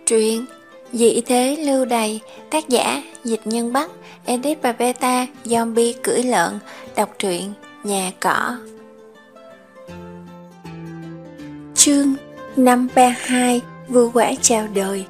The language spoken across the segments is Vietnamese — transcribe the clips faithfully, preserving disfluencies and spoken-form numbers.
Truyện Dị thế lưu đày, tác giả Dịch Nhân Bắc, edit và beta Zombie cưỡi lợn. Đọc truyện Nhà Cỏ. Chương năm ba hai Vua quả chào đời.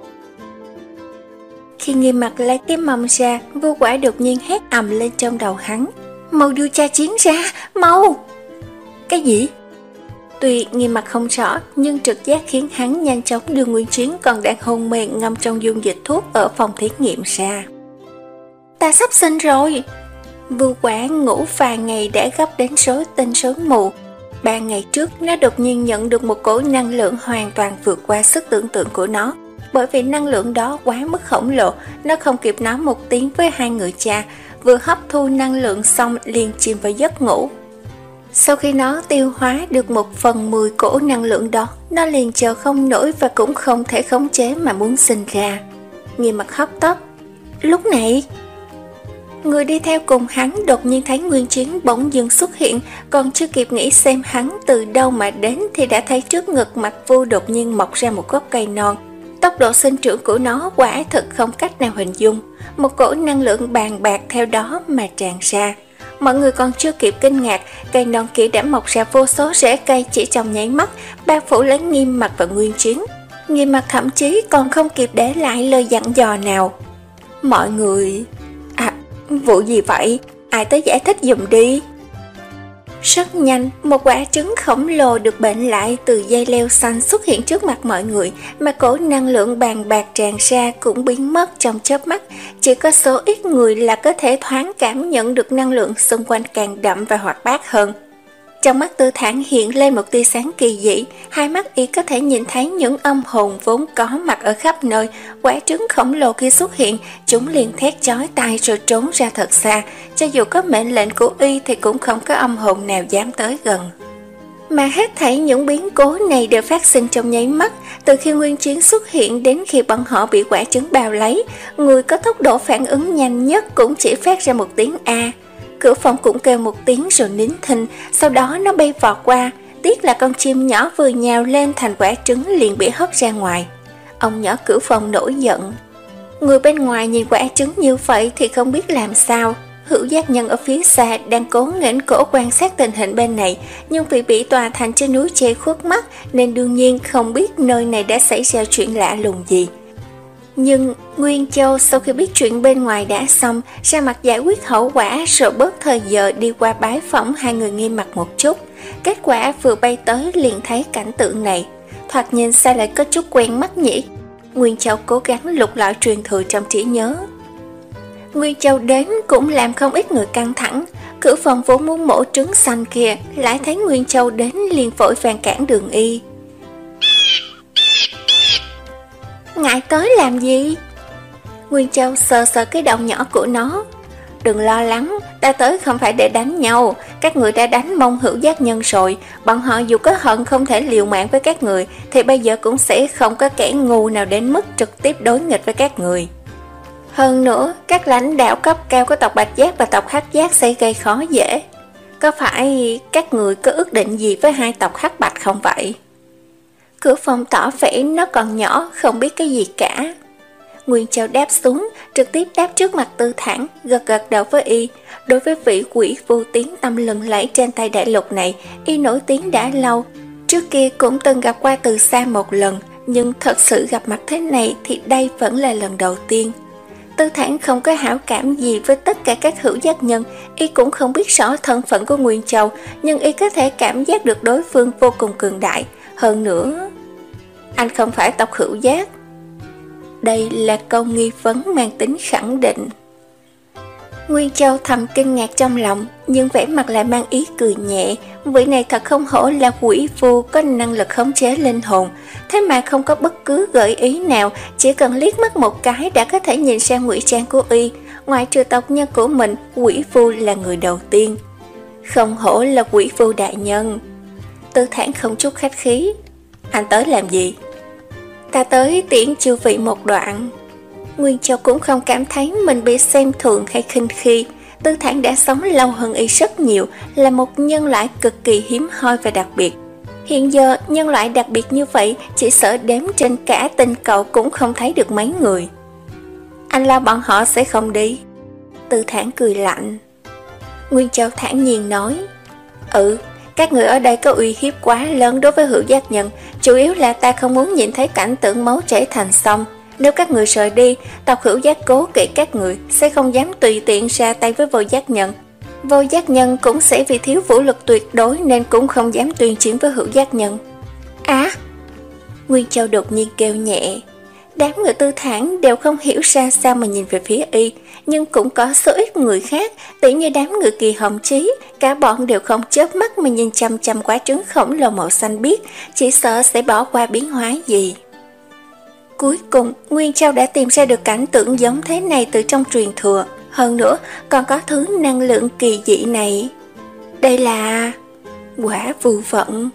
Khi Nghiêm Mặc lấy cái mâm ra, vua quả đột nhiên hét ầm lên trong đầu hắn: "Mau đưa cha chiến ra, mau!" Cái gì? Tuy Nghiêm Mặc không rõ, nhưng trực giác khiến hắn nhanh chóng đưa Nguyên Chiến còn đang hôn mê ngâm trong dung dịch thuốc ở phòng thí nghiệm ra. "Ta sắp sinh rồi!" Vua quả ngủ vài ngày đã gấp đến rối tinh rối mù. Ba ngày trước, nó đột nhiên nhận được một cỗ năng lượng hoàn toàn vượt qua sức tưởng tượng của nó. Bởi vì năng lượng đó quá mức khổng lồ, nó không kịp nói một tiếng với hai người cha, vừa hấp thu năng lượng xong liền chìm vào giấc ngủ. Sau khi nó tiêu hóa được một phần mười cỗ năng lượng đó, nó liền chờ không nổi và cũng không thể khống chế mà muốn sinh ra. Nghiêm Mặc hấp tấp: "Lúc này!" Người đi theo cùng hắn đột nhiên thấy Nguyên Chiến bỗng dưng xuất hiện, còn chưa kịp nghĩ xem hắn từ đâu mà đến thì đã thấy trước ngực Mặc Vu đột nhiên mọc ra một gốc cây non. Tốc độ sinh trưởng của nó quả thực không cách nào hình dung, một cỗ năng lượng bàn bạc theo đó mà tràn ra. Mọi người còn chưa kịp kinh ngạc, cây non kia đã mọc ra vô số rễ cây chỉ trong nháy mắt, bao phủ lấy Nghiêm Mặc và Nguyên Chiến. Nghiêm Mặc thậm chí còn không kịp để lại lời dặn dò nào. "Mọi người... À, vụ gì vậy? Ai tới giải thích giùm đi." Rất nhanh, một quả trứng khổng lồ được bệnh lại từ dây leo xanh xuất hiện trước mặt mọi người, mà cổ năng lượng bàn bạc tràn ra cũng biến mất trong chớp mắt. Chỉ có số ít người là có thể thoáng cảm nhận được năng lượng xung quanh càng đậm và hoạt bát hơn. Trong mắt Tư Thản hiện lên một tia sáng kỳ dị, hai mắt y có thể nhìn thấy những âm hồn vốn có mặt ở khắp nơi. Quả trứng khổng lồ kia xuất hiện, chúng liền thét chói tai rồi trốn ra thật xa. Cho dù có mệnh lệnh của y thì cũng không có âm hồn nào dám tới gần. Mà hết thảy những biến cố này đều phát sinh trong nháy mắt, từ khi Nguyên Chiến xuất hiện đến khi bọn họ bị quả trứng bao lấy. Người có tốc độ phản ứng nhanh nhất cũng chỉ phát ra một tiếng A. Cửa phòng cũng kêu một tiếng rồi nín thinh, sau đó nó bay vọt qua. Tiếc là con chim nhỏ vừa nhào lên thành quả trứng liền bị hất ra ngoài. Ông nhỏ cửa phòng nổi giận. Người bên ngoài nhìn quả trứng như vậy thì không biết làm sao. Hữu Giác Nhân ở phía xa đang cố nghển cổ quan sát tình hình bên này, nhưng vì bị tòa thành trên núi che khuất mắt nên đương nhiên không biết nơi này đã xảy ra chuyện lạ lùng gì. Nhưng Nguyên Châu sau khi biết chuyện bên ngoài đã xong, ra mặt giải quyết hậu quả rồi bớt thời giờ đi qua bái phỏng hai người Nghiêm Mặc một chút. Kết quả vừa bay tới liền thấy cảnh tượng này, thoạt nhìn sao lại có chút quen mắt nhỉ? Nguyên Châu cố gắng lục lọi truyền thừa trong trí nhớ. Nguyên Châu đến cũng làm không ít người căng thẳng. Cửa phòng vốn muốn mổ trứng xanh kia lại thấy Nguyên Châu đến liền vội vàng cản đường y. "Ngại tới làm gì?" Nguyên Châu sờ sờ cái đầu nhỏ của nó. "Đừng lo lắng, ta tới không phải để đánh nhau. Các người đã đánh Mông Hữu Giác Nhân rồi. Bọn họ dù có hận không thể liều mạng với các người thì bây giờ cũng sẽ không có kẻ ngu nào đến mức trực tiếp đối nghịch với các người. Hơn nữa, các lãnh đạo cấp cao của tộc Bạch Giác và tộc Hắc Giác sẽ gây khó dễ. Có phải các người có ước định gì với hai tộc Hắc Bạch không vậy?" Cửa phòng tỏ vẻ nó còn nhỏ, không biết cái gì cả. Nguyên Châu đáp xuống, trực tiếp đáp trước mặt Tư Thản, gật gật đầu với y. Đối với vị quỷ vô tiếng tâm lừng lẫy trên tay đại lục này, y nổi tiếng đã lâu. Trước kia cũng từng gặp qua từ xa một lần, nhưng thật sự gặp mặt thế này thì đây vẫn là lần đầu tiên. Tư Thản không có hảo cảm gì với tất cả các hữu giác nhân, y cũng không biết rõ thân phận của Nguyên Châu, nhưng y có thể cảm giác được đối phương vô cùng cường đại. Hơn nữa, anh không phải tộc Hữu Giác. Đây là câu nghi vấn mang tính khẳng định. Nguyên Châu thầm kinh ngạc trong lòng, nhưng vẻ mặt lại mang ý cười nhẹ. Vị này thật không hổ là quỷ vu có năng lực khống chế linh hồn, thế mà không có bất cứ gợi ý nào, chỉ cần liếc mắt một cái đã có thể nhìn ra ngụy trang của y. Ngoài trừ tộc nhân của mình, quỷ vu là người đầu tiên. Không hổ là quỷ vu đại nhân. Tư Thản không chút khách khí. "Anh tới làm gì?" "Ta tới tiễn chư vị một đoạn." Nguyên Châu cũng không cảm thấy mình bị xem thường hay khinh khi. Tư Thản đã sống lâu hơn y rất nhiều, là một nhân loại cực kỳ hiếm hoi và đặc biệt. Hiện giờ nhân loại đặc biệt như vậy, chỉ sợ đếm trên cả tinh cầu cũng không thấy được mấy người. Anh lo bọn họ sẽ không đi. Tư Thản cười lạnh. Nguyên Châu thản nhiên nói, Ừ, các người ở đây có uy hiếp quá lớn đối với Hữu Giác Nhân, chủ yếu là ta không muốn nhìn thấy cảnh tượng máu chảy thành sông. Nếu các người rời đi, tộc Hữu Giác cố kỵ các người, sẽ không dám tùy tiện ra tay với Vô Giác Nhân. Vô Giác Nhân cũng sẽ vì thiếu vũ lực tuyệt đối nên cũng không dám tuyên chiến với Hữu Giác Nhân. Á! À, Nguyên Châu đột nhiên kêu nhẹ. Đám người Tư Thản đều không hiểu ra sao mà nhìn về phía y, nhưng cũng có số ít người khác, tỉ như đám người Kỳ Hồng Chí, cả bọn đều không chớp mắt mà nhìn chăm chăm quả trứng khổng lồ màu xanh biếc, chỉ sợ sẽ bỏ qua biến hóa gì. Cuối cùng, Nguyên Châu đã tìm ra được cảnh tượng giống thế này từ trong truyền thừa, hơn nữa còn có thứ năng lượng kỳ dị này. Đây là quả phù vận.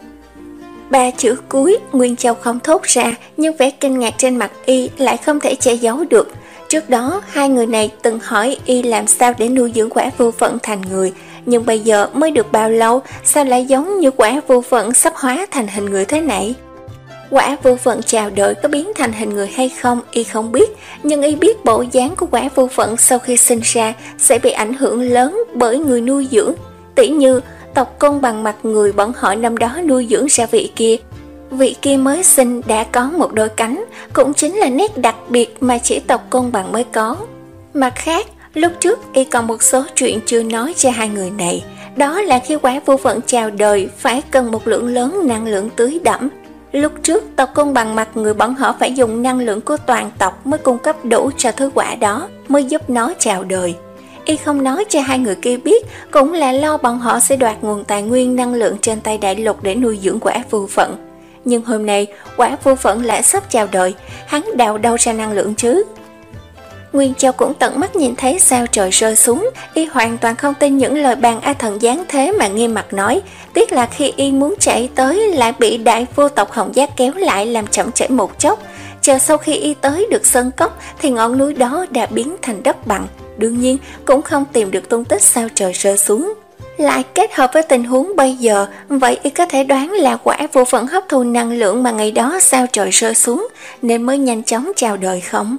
Ba chữ cuối Nguyên Châu không thốt ra, nhưng vẻ kinh ngạc trên mặt y lại không thể che giấu được. Trước đó hai người này từng hỏi y làm sao để nuôi dưỡng quả vô phận thành người, nhưng bây giờ mới được bao lâu, sao lại giống như quả vô phận sắp hóa thành hình người thế này? Quả vô phận chào đời có biến thành hình người hay không y không biết, nhưng y biết bộ dáng của quả vô phận sau khi sinh ra sẽ bị ảnh hưởng lớn bởi người nuôi dưỡng. Tỉ như tộc Côn Bằng mặt người bọn họ năm đó nuôi dưỡng ra vị kia. Vị kia mới sinh đã có một đôi cánh, cũng chính là nét đặc biệt mà chỉ tộc Côn Bằng mới có. Mặt khác, lúc trước y còn một số chuyện chưa nói cho hai người này, đó là khi quả vô phận chào đời phải cần một lượng lớn năng lượng tưới đẫm. Lúc trước tộc Côn Bằng mặt người bọn họ phải dùng năng lượng của toàn tộc mới cung cấp đủ cho thứ quả đó, mới giúp nó chào đời. Y không nói cho hai người kia biết, cũng là lo bọn họ sẽ đoạt nguồn tài nguyên năng lượng trên tay đại lục để nuôi dưỡng quả vô phận. Nhưng hôm nay, quả vô phận lại sắp chào đời, hắn đào đâu ra năng lượng chứ? Nguyên Châu cũng tận mắt nhìn thấy sao trời rơi xuống, y hoàn toàn không tin những lời bàn A Thần giáng thế mà nghiêm mặt nói. Tiếc là khi y muốn chạy tới lại bị đại vô tộc Hồng Giác kéo lại làm chậm trễ một chốc. Chờ sau khi y tới được sơn cốc thì ngọn núi đó đã biến thành đất bằng, đương nhiên cũng không tìm được tung tích sao trời rơi xuống. Lại kết hợp với tình huống bây giờ, vậy y có thể đoán là quả vô phận hấp thu năng lượng mà ngày đó sao trời rơi xuống, nên mới nhanh chóng chào đời không?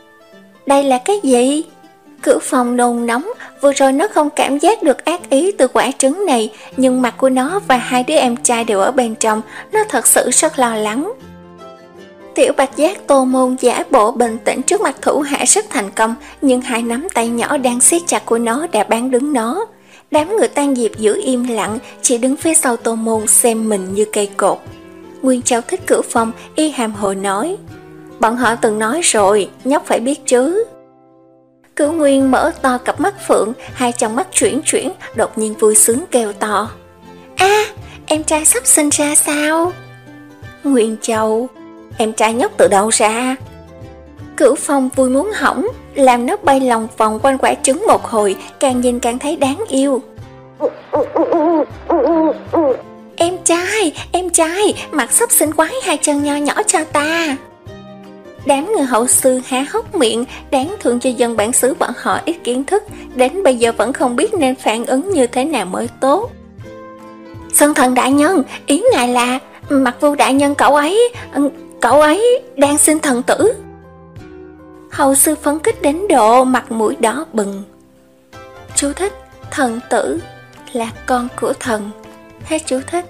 Đây là cái gì? Cửu Phong nôn nóng, vừa rồi nó không cảm giác được ác ý từ quả trứng này, nhưng mặt của nó và hai đứa em trai đều ở bên trong, nó thật sự rất lo lắng. Tiểu Bạch Giác Tô Môn giả bộ bình tĩnh trước mặt thủ hạ rất thành công, nhưng hai nắm tay nhỏ đang siết chặt của nó đã bán đứng nó. Đám người Tan Diệp giữ im lặng, chỉ đứng phía sau Tô Môn xem mình như cây cột. Nguyên Châu thích Cửu Phong, y hàm hồ nói, bọn họ từng nói rồi, nhóc phải biết chứ. Cửu Nguyên mở to cặp mắt phượng, hai trong mắt chuyển chuyển, đột nhiên vui sướng kêu to, a à, em trai sắp sinh ra sao? Nguyên Châu, em trai nhóc từ đâu ra? Cửu Phong vui muốn hỏng, làm nó bay lòng vòng quanh quả trứng một hồi, càng nhìn càng thấy đáng yêu. Em trai, em trai, mặt sắp xinh quái hai chân nho nhỏ cho ta. Đám người hậu sư há hốc miệng, đáng thương cho dân bản xứ bọn họ ít kiến thức, đến bây giờ vẫn không biết nên phản ứng như thế nào mới tốt. Sơn Thần đại nhân, ý ngài là Mặc Vu đại nhân cậu ấy, cậu ấy đang sinh thần tử. Hậu sư phấn khích đến độ mặt mũi đỏ bừng. Chú thích: thần tử là con của thần. Hết chú thích.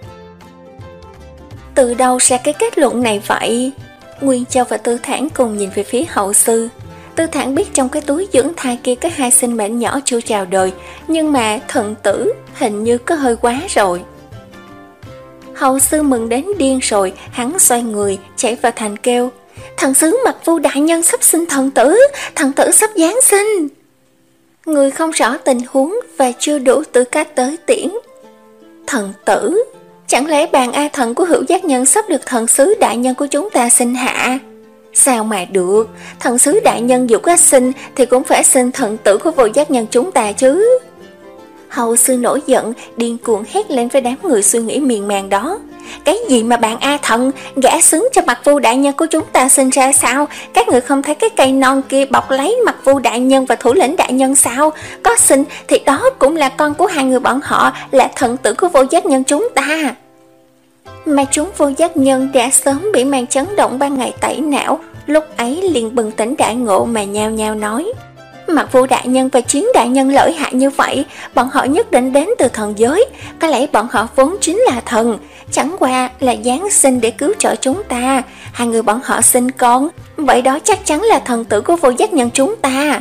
Từ đâu ra cái kết luận này vậy? Nguyên Châu và Tư Thản cùng nhìn về phía hậu sư. Tư Thản biết trong cái túi dưỡng thai kia có hai sinh mệnh nhỏ chưa chào đời, nhưng mà thần tử hình như có hơi quá rồi. Hậu sư mừng đến điên rồi, hắn xoay người chạy vào thành kêu: thần sứ Mặc Vu đại nhân sắp sinh thần tử, thần tử sắp giáng sinh. Người không rõ tình huống và chưa đủ tư cách tới tiễn. Thần tử? Chẳng lẽ bàn A Thần của Hữu Giác Nhân sắp được thần sứ đại nhân của chúng ta sinh hạ? Sao mà được, thần sứ đại nhân dù có sinh thì cũng phải sinh thần tử của Vô Giác Nhân chúng ta chứ. Hậu sư nổi giận, điên cuồng hét lên với đám người suy nghĩ miên man đó. Cái gì mà bạn A Thần, gã xứng cho Mặc Vu đại nhân của chúng ta sinh ra sao? Các người không thấy cái cây non kia bọc lấy Mặc Vu đại nhân và thủ lĩnh đại nhân sao? Có sinh thì đó cũng là con của hai người bọn họ, là thần tử của Vô Giác Nhân chúng ta. Mà chúng vô giác nhân đã sớm bị màn chấn động ban ngày tẩy não, lúc ấy liền bừng tỉnh đại ngộ mà nhao nhao nói: Mặc Vũ đại nhân và Chiến đại nhân lợi hại như vậy, bọn họ nhất định đến từ thần giới, có lẽ bọn họ vốn chính là thần, chẳng qua là giáng sinh để cứu trợ chúng ta. Hai người bọn họ sinh con, vậy đó chắc chắn là thần tử của vô giác nhân chúng ta.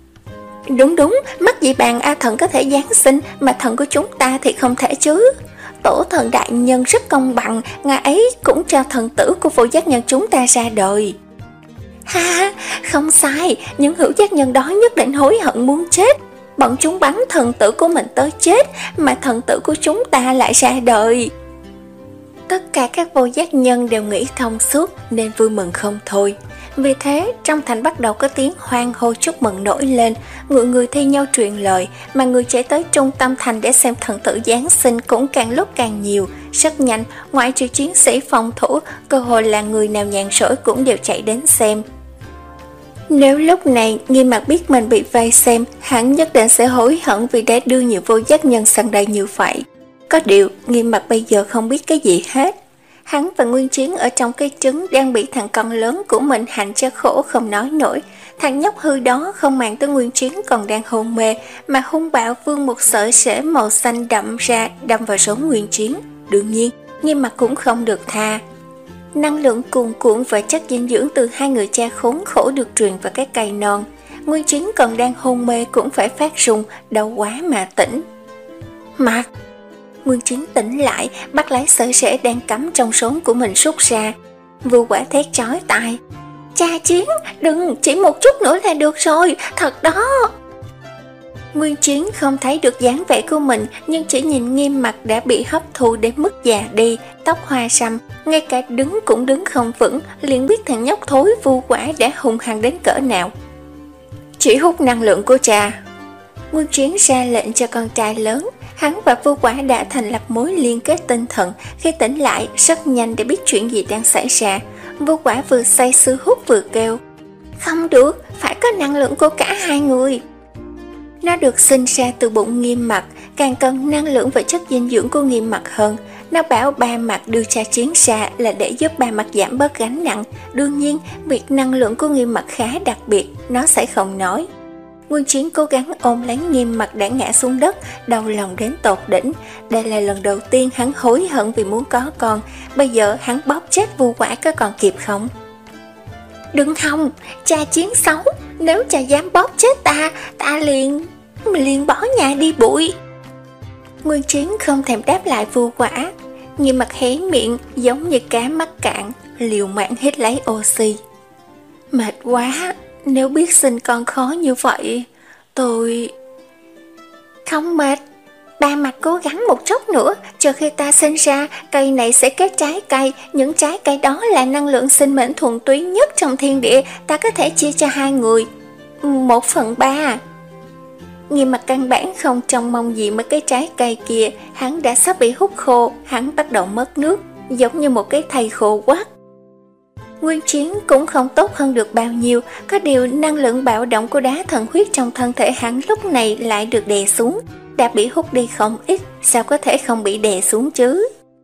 Đúng đúng, mắc gì bàn A thần có thể giáng sinh mà thần của chúng ta thì không thể chứ. Tổ thần đại nhân rất công bằng, ngài ấy cũng cho thần tử của vô giác nhân chúng ta ra đời. Ha ha, không sai, những hữu giác nhân đó nhất định hối hận muốn chết. Bọn chúng bắn thần tử của mình tới chết, mà thần tử của chúng ta lại ra đời. Tất cả các vô giác nhân đều nghĩ thông suốt nên vui mừng không thôi. Vì thế, trong thành bắt đầu có tiếng hoan hô chúc mừng nổi lên, người người thi nhau truyền lời, mà người chạy tới trung tâm thành để xem thần tử Giáng sinh cũng càng lúc càng nhiều. Rất nhanh, ngoại trừ chiến sĩ phòng thủ, cơ hội là người nào nhàn rỗi cũng đều chạy đến xem. Nếu lúc này Nghiêm Mặc biết mình bị vây xem, hắn nhất định sẽ hối hận vì đã đưa nhiều vô giác nhân sang đây như vậy. Có điều, Nghiêm Mặc bây giờ không biết cái gì hết. Hắn và Nguyên Chiến ở trong cái trứng đang bị thằng con lớn của mình hành cho khổ không nói nổi. Thằng nhóc hư đó không màng tới Nguyên Chiến còn đang hôn mê, mà hung bạo vươn một sợi rễ màu xanh đậm ra đâm vào sống Nguyên Chiến. Đương nhiên, Nghiêm Mặc cũng không được tha. Năng lượng cuồn cuộn và chất dinh dưỡng từ hai người cha khốn khổ được truyền vào cái cây non. Nguyên Chiến còn đang hôn mê cũng phải phát run, đau quá mà tỉnh. Mặc! Nguyên Chiến tỉnh lại, bắt lấy sợi rễ đang cắm trong rốn của mình rút ra. Vưu Quả thét chói tai: Cha Chiến, đừng, chỉ một chút nữa là được rồi, thật đó. Nguyên Chiến không thấy được dáng vẻ của mình, nhưng chỉ nhìn Nghiêm Mặc đã bị hấp thu đến mức già đi, tóc hoa râm, ngay cả đứng cũng đứng không vững, liền biết thằng nhóc thối Vưu Quả đã hung hăng đến cỡ nào. Chỉ hút năng lượng của cha. Nguyên Chiến ra lệnh cho con trai lớn. Hắn và Vưu Quả đã thành lập mối liên kết tinh thần, khi tỉnh lại rất nhanh để biết chuyện gì đang xảy ra. Vưu Quả vừa say sưa hút vừa kêu: Không được, phải có năng lượng của cả hai người. Nó được sinh ra từ bụng Nghiêm Mặc, càng cần năng lượng và chất dinh dưỡng của Nghiêm Mặc hơn. Nó bảo ba Mặc đưa cha Chiến ra là để giúp ba Mặc giảm bớt gánh nặng. Đương nhiên, việc năng lượng của Nghiêm Mặc khá đặc biệt, nó sẽ không nói. Nguyên Chiến cố gắng ôm lấy Nghiêm Mặc đã ngã xuống đất, đau lòng đến tột đỉnh. Đây là lần đầu tiên hắn hối hận vì muốn có con. Bây giờ hắn bóp chết Vưu Quả có còn kịp không? Đừng hòng, cha Chiến xấu. Nếu cha dám bóp chết ta, ta liền, liền bỏ nhà đi bụi. Nguyên Chiến không thèm đáp lại Vưu Quả. Nghiêm Mặc hé miệng giống như cá mắc cạn, liều mạng hít lấy oxy. Mệt quá. Nếu biết sinh con khó như vậy, tôi... Không mệt. Ba Mặc cố gắng một chút nữa, chờ khi ta sinh ra, cây này sẽ kết trái cây. Những trái cây đó là năng lượng sinh mệnh thuần túy nhất trong thiên địa. Ta có thể chia cho hai người một phần ba. Nghiêm Mặc căn bản không trông mong gì mấy cái trái cây kia. Hắn đã sắp bị hút khô. Hắn bắt đầu mất nước, giống như một cái thây khô quắc. Nguyên Chiến cũng không tốt hơn được bao nhiêu, có điều năng lượng bạo động của đá thần huyết trong thân thể hắn lúc này lại được đè xuống, đã bị hút đi không ít, sao có thể không bị đè xuống chứ?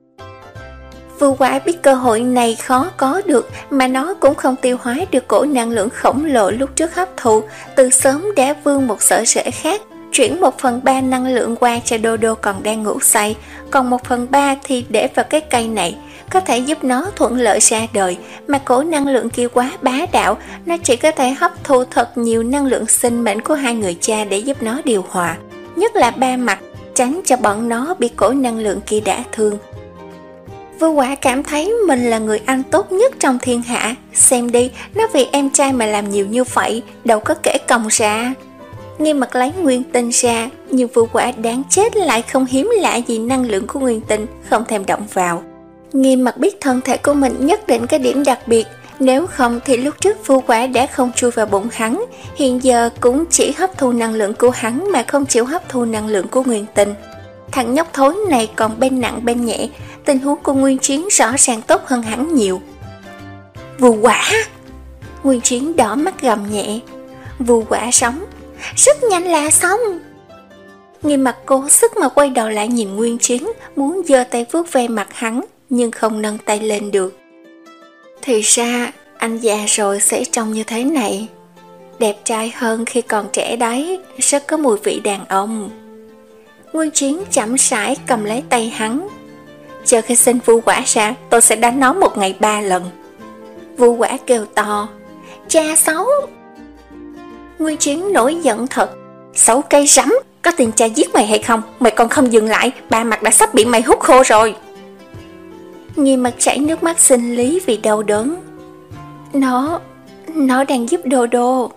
Vưu Quả biết cơ hội này khó có được, mà nó cũng không tiêu hóa được cổ năng lượng khổng lồ lúc trước hấp thụ, từ sớm đã vươn một sợi rễ khác, chuyển một phần ba năng lượng qua cho Đô Đô còn đang ngủ say, còn một phần ba thì để vào cái cây này, có thể giúp nó thuận lợi ra đời. Mà cổ năng lượng kia quá bá đạo, nó chỉ có thể hấp thu thật nhiều năng lượng sinh mệnh của hai người cha để giúp nó điều hòa, nhất là ba Mặt, tránh cho bọn nó bị cổ năng lượng kia đả thương. Vưu Quả cảm thấy mình là người anh tốt nhất trong thiên hạ. Xem đi, nó vì em trai mà làm nhiều như vậy, đâu có kể công ra. Nghiêm Mặc lấy nguyên tinh ra, nhưng Vưu Quả đáng chết lại không hiếm lạ gì năng lượng của nguyên tinh, không thèm động vào. Nghiêm Mặc biết thân thể của mình nhất định có điểm đặc biệt, nếu không thì lúc trước Vưu Quả đã không chui vào bụng hắn, hiện giờ cũng chỉ hấp thu năng lượng của hắn mà không chịu hấp thu năng lượng của nguyên tinh. Thằng nhóc thối này còn bên nặng bên nhẹ, tình huống của Nguyên Chiến rõ ràng tốt hơn hắn nhiều. Vưu Quả! Nguyên Chiến đỏ mắt gầm nhẹ. Vưu Quả sống, rất nhanh là xong. Nghiêm Mặc cố sức mà quay đầu lại nhìn Nguyên Chiến, muốn giơ tay vuốt ve mặt hắn, nhưng không nâng tay lên được. Thì ra anh già rồi sẽ trông như thế này, đẹp trai hơn khi còn trẻ đấy, rất có mùi vị đàn ông. Nguyên Chiến chậm rãi cầm lấy tay hắn. Chờ khi sinh Vu Quả ra, tôi sẽ đánh nó một ngày ba lần. Vu Quả kêu to, cha xấu. Nguyên Chiến nổi giận thật, xấu cây rắm, có tin cha giết mày hay không? Mày còn không dừng lại, ba mặt đã sắp bị mày hút khô rồi. Nghiêm Mặt chảy nước mắt sinh lý vì đau đớn. Nó, nó đang giúp Đô Đô.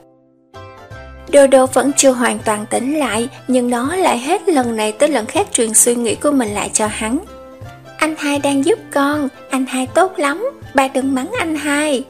Đô Đô vẫn chưa hoàn toàn tỉnh lại, nhưng nó lại hết lần này tới lần khác truyền suy nghĩ của mình lại cho hắn. Anh hai đang giúp con, anh hai tốt lắm, ba đừng mắng anh hai.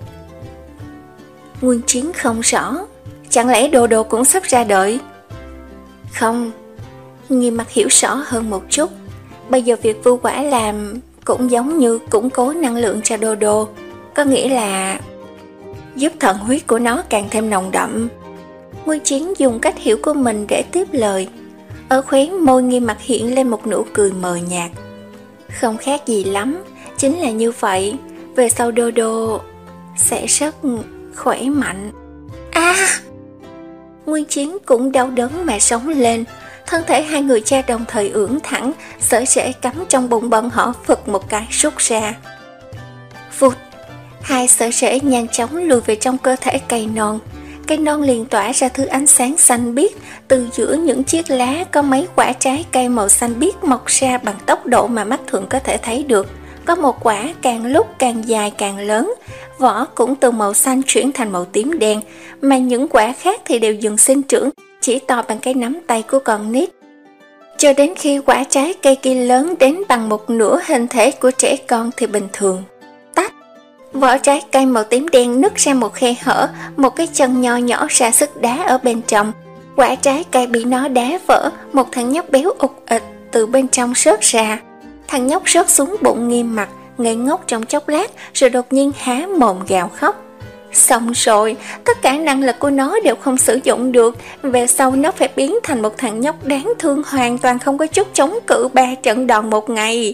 Nguyên Chiến không rõ, chẳng lẽ Đô Đô cũng sắp ra đời? Không, Nghiêm Mặt hiểu rõ hơn một chút. Bây giờ việc Vu Quả làm cũng giống như củng cố năng lượng cho Đô Đô, có nghĩa là giúp thần huyết của nó càng thêm nồng đậm. Nguyên Chiến dùng cách hiểu của mình để tiếp lời. Ở khóe môi Nghiêm Mặt hiện lên một nụ cười mờ nhạt. Không khác gì lắm, chính là như vậy, về sau Đô Đô sẽ rất khỏe mạnh. À! Nguyên Chiến cũng đau đớn mà sống lên. Thân thể hai người cha đồng thời ưỡn thẳng, sợi rễ cắm trong bụng bọn họ phực một cái rút ra. Vụt! Hai sợi rễ nhanh chóng lùi về trong cơ thể cây non. Cây non liền tỏa ra thứ ánh sáng xanh biếc, từ giữa những chiếc lá có mấy quả trái cây màu xanh biếc mọc ra bằng tốc độ mà mắt thường có thể thấy được. Có một quả càng lúc càng dài càng lớn, vỏ cũng từ màu xanh chuyển thành màu tím đen, mà những quả khác thì đều dừng sinh trưởng, chỉ to bằng cái nắm tay của con nít. Cho đến khi quả trái cây kia lớn đến bằng một nửa hình thể của trẻ con thì bình thường. Tách! Vỏ trái cây màu tím đen nứt ra một khe hở, một cái chân nho nhỏ ra sức đá ở bên trong. Quả trái cây bị nó đá vỡ, một thằng nhóc béo ục ịch từ bên trong rớt ra. Thằng nhóc rớt xuống bụng Nghiêm Mặt, ngây ngốc trong chốc lát rồi đột nhiên há mồm gào khóc. Xong rồi, tất cả năng lực của nó đều không sử dụng được, về sau nó phải biến thành một thằng nhóc đáng thương hoàn toàn không có chút chống cự ba trận đòn một ngày.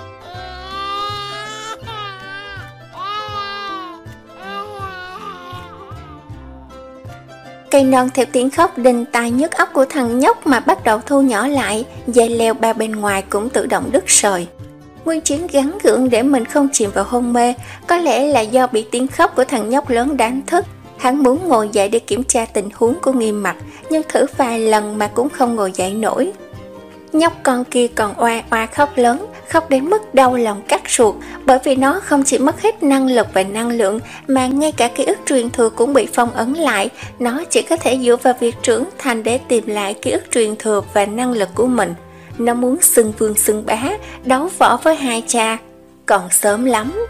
Cây non theo tiếng khóc đinh tai nhức óc của thằng nhóc mà bắt đầu thu nhỏ lại, dây leo ba bên ngoài cũng tự động đứt rời. Nguyên Chiến gắng gượng để mình không chìm vào hôn mê, có lẽ là do bị tiếng khóc của thằng nhóc lớn đánh thức. Hắn muốn ngồi dậy để kiểm tra tình huống của Nghiêm Mặt, nhưng thử vài lần mà cũng không ngồi dậy nổi. Nhóc con kia còn oa oa khóc lớn, khóc đến mức đau lòng cắt ruột, bởi vì nó không chỉ mất hết năng lực và năng lượng, mà ngay cả ký ức truyền thừa cũng bị phong ấn lại. Nó chỉ có thể dựa vào việc trưởng thành để tìm lại ký ức truyền thừa và năng lực của mình. Nó muốn xưng vương xưng bá, đấu võ với hai cha, còn sớm lắm.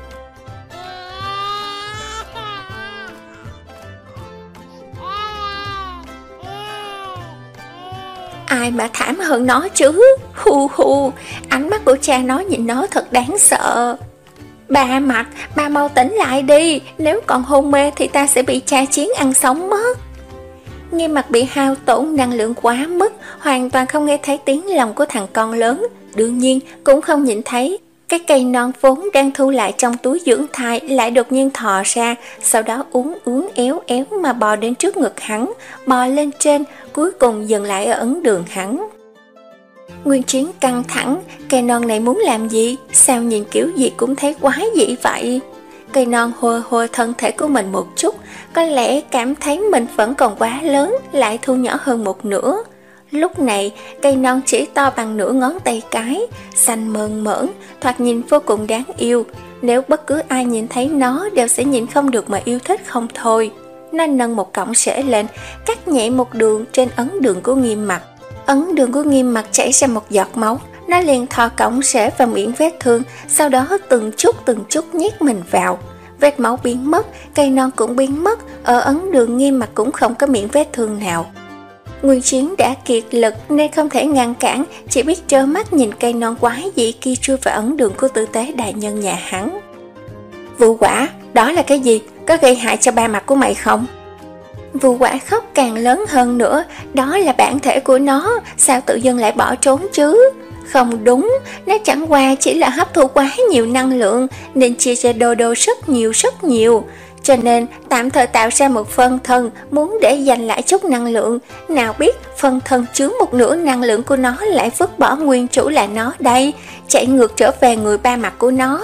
Ai mà thảm hơn nó chứ? Hu hu, ánh mắt của cha nó nhìn nó thật đáng sợ. Ba Mặt, ba mau tỉnh lại đi, nếu còn hôn mê thì ta sẽ bị cha Chiến ăn sống mất. Nghiêm Mặt bị hao tổn năng lượng quá mức, hoàn toàn không nghe thấy tiếng lòng của thằng con lớn, đương nhiên cũng không nhìn thấy cái cây non vốn đang thu lại trong túi dưỡng thai lại đột nhiên thò ra, sau đó uốn uốn éo éo mà bò đến trước ngực hắn, bò lên trên, cuối cùng dừng lại ở ấn đường hắn. Nguyên Chiến căng thẳng, cây non này muốn làm gì? Sao nhìn kiểu gì cũng thấy quái dị vậy? Cây non hôi hôi thân thể của mình một chút, có lẽ cảm thấy mình vẫn còn quá lớn, lại thu nhỏ hơn một nửa. Lúc này, cây non chỉ to bằng nửa ngón tay cái, xanh mơn mởn, thoạt nhìn vô cùng đáng yêu. Nếu bất cứ ai nhìn thấy nó đều sẽ nhìn không được mà yêu thích không thôi. Nó nâng một cọng rễ lên, cắt nhẹ một đường trên ấn đường của Nghiêm Mặt. Ấn đường của Nghiêm Mặt chảy ra một giọt máu. Nó liền thò cọng rễ vào miệng vết thương, sau đó từng chút từng chút nhét mình vào. Vết máu biến mất, cây non cũng biến mất, ở ấn đường Nghiêm Mặt cũng không có miệng vết thương nào. Nguyên Chiến đã kiệt lực nên không thể ngăn cản, chỉ biết trơ mắt nhìn cây non quái dị kia chui vào ấn đường của tử tế đại nhân nhà hắn. Vu Quả, đó là cái gì? Có gây hại cho ba Mặt của mày không? Vu Quả khóc càng lớn hơn nữa, đó là bản thể của nó, sao tự dưng lại bỏ trốn chứ? Không đúng, nó chẳng qua chỉ là hấp thụ quá nhiều năng lượng nên chia cho đô đô rất nhiều rất nhiều. Cho nên tạm thời tạo ra một phân thân muốn để giành lại chút năng lượng. Nào biết phân thân chứa một nửa năng lượng của nó lại vứt bỏ nguyên chủ là nó đây, chạy ngược trở về người ba mặt của nó.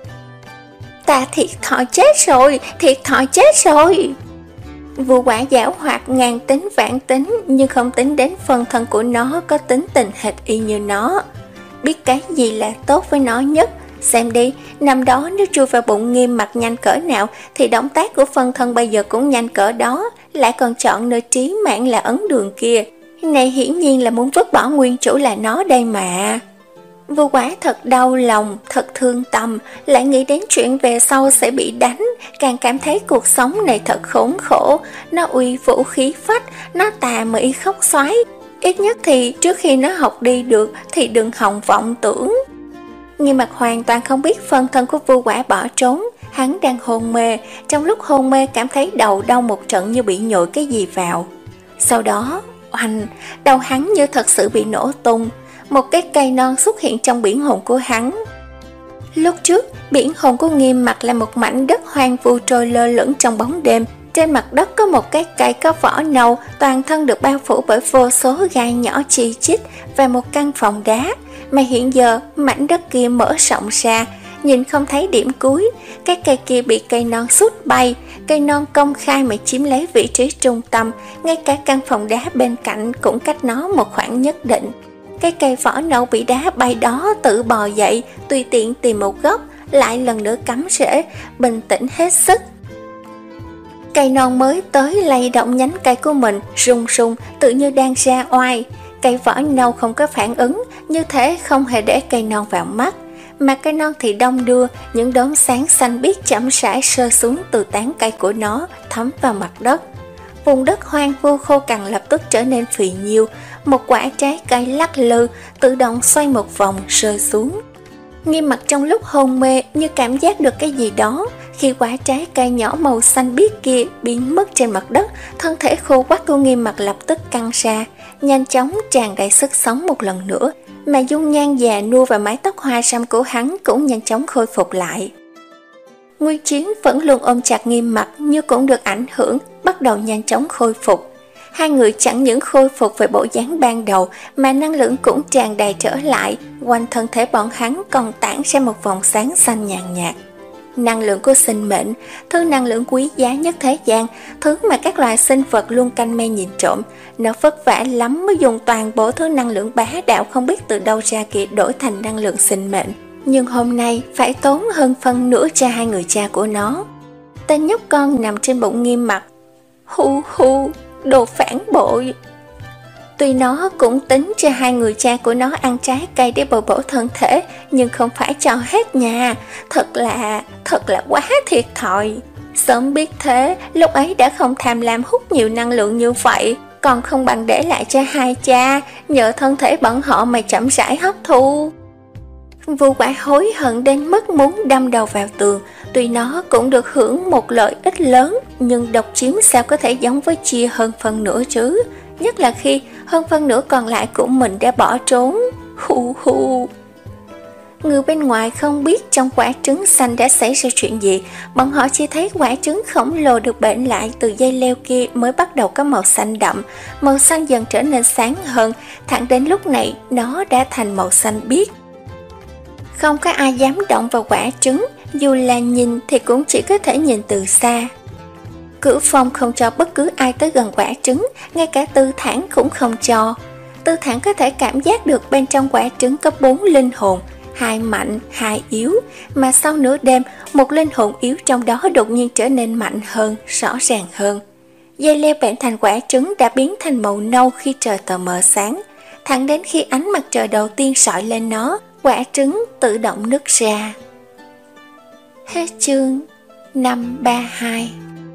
Ta thiệt thòi chết rồi, thiệt thòi chết rồi. Vụ quả giảo hoạt ngàn tính vạn tính, nhưng không tính đến phân thân của nó có tính tình hệt y như nó. Biết cái gì là tốt với nó nhất. Xem đi, năm đó nếu chui vào bụng Nghiêm Mặc nhanh cỡ nào thì động tác của phân thân bây giờ cũng nhanh cỡ đó, lại còn chọn nơi trí mạng là ấn đường kia. Này hiển nhiên là muốn vứt bỏ nguyên chủ là nó đây mà. Vô quả thật đau lòng, thật thương tâm, lại nghĩ đến chuyện về sau sẽ bị đánh, càng cảm thấy cuộc sống này thật khốn khổ. Nó uy vũ khí phách, nó tà mỹ khóc xoáy. Ít nhất thì trước khi nó học đi được thì đừng hòng vọng tưởng. Nghiêm Mặc hoàn toàn không biết phân thân của Vô Quả bỏ trốn. Hắn đang hôn mê, trong lúc hôn mê cảm thấy đầu đau một trận như bị nhồi cái gì vào. Sau đó, oanh, đầu hắn như thật sự bị nổ tung. Một cái cây non xuất hiện trong biển hồn của hắn. Lúc trước, biển hồn của Nghiêm Mặc là một mảnh đất hoang vu trôi lơ lửng trong bóng đêm. Trên mặt đất có một cái cây có vỏ nâu, toàn thân được bao phủ bởi vô số gai nhỏ chi chít và một căn phòng đá. Mà hiện giờ, mảnh đất kia mở rộng ra, nhìn không thấy điểm cuối. Cái cây kia bị cây non sút bay, cây non công khai mà chiếm lấy vị trí trung tâm. Ngay cả căn phòng đá bên cạnh cũng cách nó một khoảng nhất định. Cái cây vỏ nâu bị đá bay đó tự bò dậy, tùy tiện tìm một góc, lại lần nữa cắm rễ, bình tĩnh hết sức. Cây non mới tới lay động nhánh cây của mình, rung rung, tự như đang ra oai. Cây vỏ nâu không có phản ứng, như thế không hề để cây non vào mắt. Mà cây non thì đông đưa, những đốm sáng xanh biếc chậm rãi rơi xuống từ tán cây của nó, thấm vào mặt đất. Vùng đất hoang vu khô cằn lập tức trở nên phì nhiêu, một quả trái cây lắc lư, tự động xoay một vòng rơi xuống. Nghiêm Mặc trong lúc hôn mê như cảm giác được cái gì đó, khi quả trái cây nhỏ màu xanh biếc kia biến mất trên mặt đất, thân thể khô quắt của Nghiêm Mặc lập tức căng ra, nhanh chóng tràn đầy sức sống một lần nữa, mà dung nhan già nua và mái tóc hoa râm của hắn cũng nhanh chóng khôi phục lại. Nguyên Chiến vẫn luôn ôm chặt Nghiêm Mặc như cũng được ảnh hưởng, bắt đầu nhanh chóng khôi phục. Hai người chẳng những khôi phục về bộ dáng ban đầu mà năng lượng cũng tràn đầy trở lại, quanh thân thể bọn hắn còn tản ra một vòng sáng xanh nhàn nhạt. Năng lượng của sinh mệnh, thứ năng lượng quý giá nhất thế gian, thứ mà các loài sinh vật luôn canh me nhìn trộm. Nó vất vả lắm mới dùng toàn bộ thứ năng lượng bá đạo không biết từ đâu ra kia đổi thành năng lượng sinh mệnh. Nhưng hôm nay phải tốn hơn phân nửa cho hai người cha của nó. Tên nhóc con nằm trên bụng Nghiêm Mặc. Hu hu, đồ phản bội. Tuy nó cũng tính cho hai người cha của nó ăn trái cây để bồi bổ thân thể, nhưng không phải cho hết nha. Thật là, thật là quá thiệt thòi. Sớm biết thế, lúc ấy đã không tham lam hút nhiều năng lượng như vậy, còn không bằng để lại cho hai cha, nhờ thân thể bọn họ mà chậm rãi hấp thu. Vô Quả hối hận đến mức muốn đâm đầu vào tường. Tuy nó cũng được hưởng một lợi ích lớn, nhưng độc chiếm sao có thể giống với chia hơn phần nửa chứ? Nhất là khi hơn phân nửa còn lại của mình đã bỏ trốn. Hu hu. Người bên ngoài không biết trong quả trứng xanh đã xảy ra chuyện gì. Bọn họ chỉ thấy quả trứng khổng lồ được bệnh lại từ dây leo kia mới bắt đầu có màu xanh đậm. Màu xanh dần trở nên sáng hơn, thẳng đến lúc này nó đã thành màu xanh biếc. Không có ai dám động vào quả trứng, dù là nhìn thì cũng chỉ có thể nhìn từ xa. Cửu Phong không cho bất cứ ai tới gần quả trứng, ngay cả Tư Thản cũng không cho. Tư Thản có thể cảm giác được bên trong quả trứng có bốn linh hồn, hai mạnh, hai yếu, mà sau nửa đêm, một linh hồn yếu trong đó đột nhiên trở nên mạnh hơn, rõ ràng hơn. Dây leo bện thành quả trứng đã biến thành màu nâu khi trời tờ mờ sáng, thẳng đến khi ánh mặt trời đầu tiên sọi lên nó, quả trứng tự động nứt ra. Hết chương năm ba hai.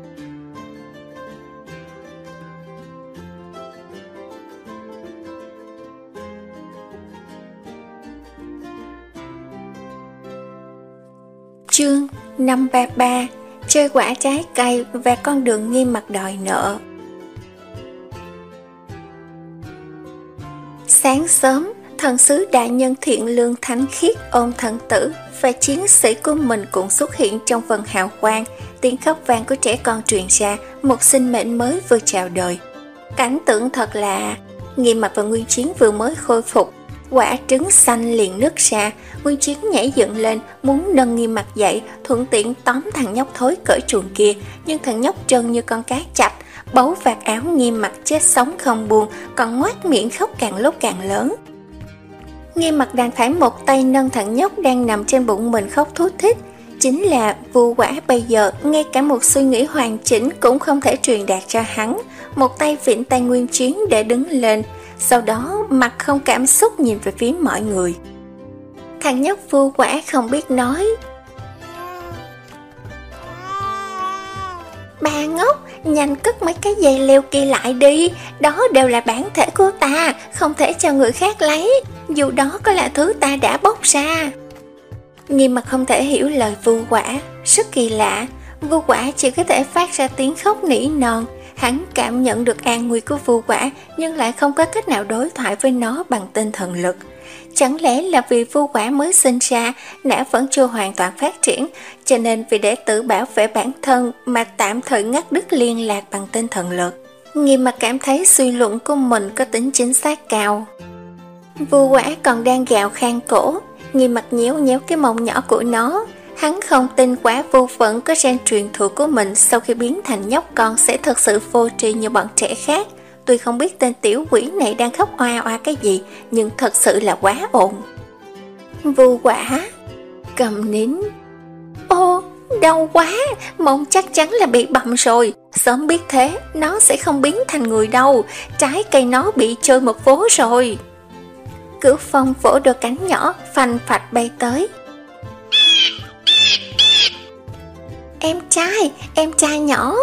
Chương năm ba ba. Chơi quả trái cây và con đường Nghiêm Mặc đòi nợ. Sáng sớm, Thần sứ đại nhân thiện lương thánh khiết ôn thần tử và chiến sĩ của mình cũng xuất hiện trong vần hào quang. Tiếng khóc vang của trẻ con truyền ra, một sinh mệnh mới vừa chào đời. Cảnh tượng thật là Nghiêm Mặc và Nguyên Chiến vừa mới khôi phục, quả trứng xanh liền nứt ra. Nguyên Chiến nhảy dựng lên muốn nâng Nghiêm Mặc dậy, thuận tiện tóm thằng nhóc thối cởi chuồng kia, nhưng thằng nhóc trơn như con cá chạch, bấu vạt áo Nghiêm Mặc chết sống không buông, còn ngoác miệng khóc càng lúc càng lớn. Nghiêm Mặc đành phải một tay nâng thằng nhóc đang nằm trên bụng mình khóc thút thít. Chính là Vu Quả bây giờ ngay cả một suy nghĩ hoàn chỉnh cũng không thể truyền đạt cho hắn. Một tay vịn tay Nguyên Chiến để đứng lên, sau đó mặt không cảm xúc nhìn về phía mọi người. Thằng nhóc Vu Quả không biết nói. Bà ngốc, nhanh cất mấy cái dây leo kia lại đi, đó đều là bản thể của ta, không thể cho người khác lấy, dù đó có là thứ ta đã bóc ra. Nghiêm Mặc không thể hiểu lời Vu Quả, rất kỳ lạ. Vu Quả chỉ có thể phát ra tiếng khóc nỉ non. Hắn cảm nhận được an nguy của Vu Quả, nhưng lại không có cách nào đối thoại với nó bằng tinh thần lực. Chẳng lẽ là vì Vu Quả mới sinh ra, não vẫn chưa hoàn toàn phát triển, cho nên vì để tự bảo vệ bản thân mà tạm thời ngắt đứt liên lạc bằng tinh thần lực. Nghiêm Mặc cảm thấy suy luận của mình có tính chính xác cao. Vu Quả còn đang gào khan cổ, Nghiêm Mặc nhéo nhéo cái mông nhỏ của nó. Hắn không tin Quả Vu vẫn có gen truyền thừa của mình sau khi biến thành nhóc con sẽ thật sự vô tri như bọn trẻ khác. Tuy không biết tên tiểu quỷ này đang khóc oa oa cái gì, nhưng thật sự là quá ồn. Vu Quả cầm nín. Ô, đau quá, mông chắc chắn là bị bầm rồi. Sớm biết thế, nó sẽ không biến thành người đâu. Trái cây nó bị trôi một vố rồi. Cửu Phong vỗ đôi cánh nhỏ, phanh phạch bay tới. Em trai, em trai nhỏ.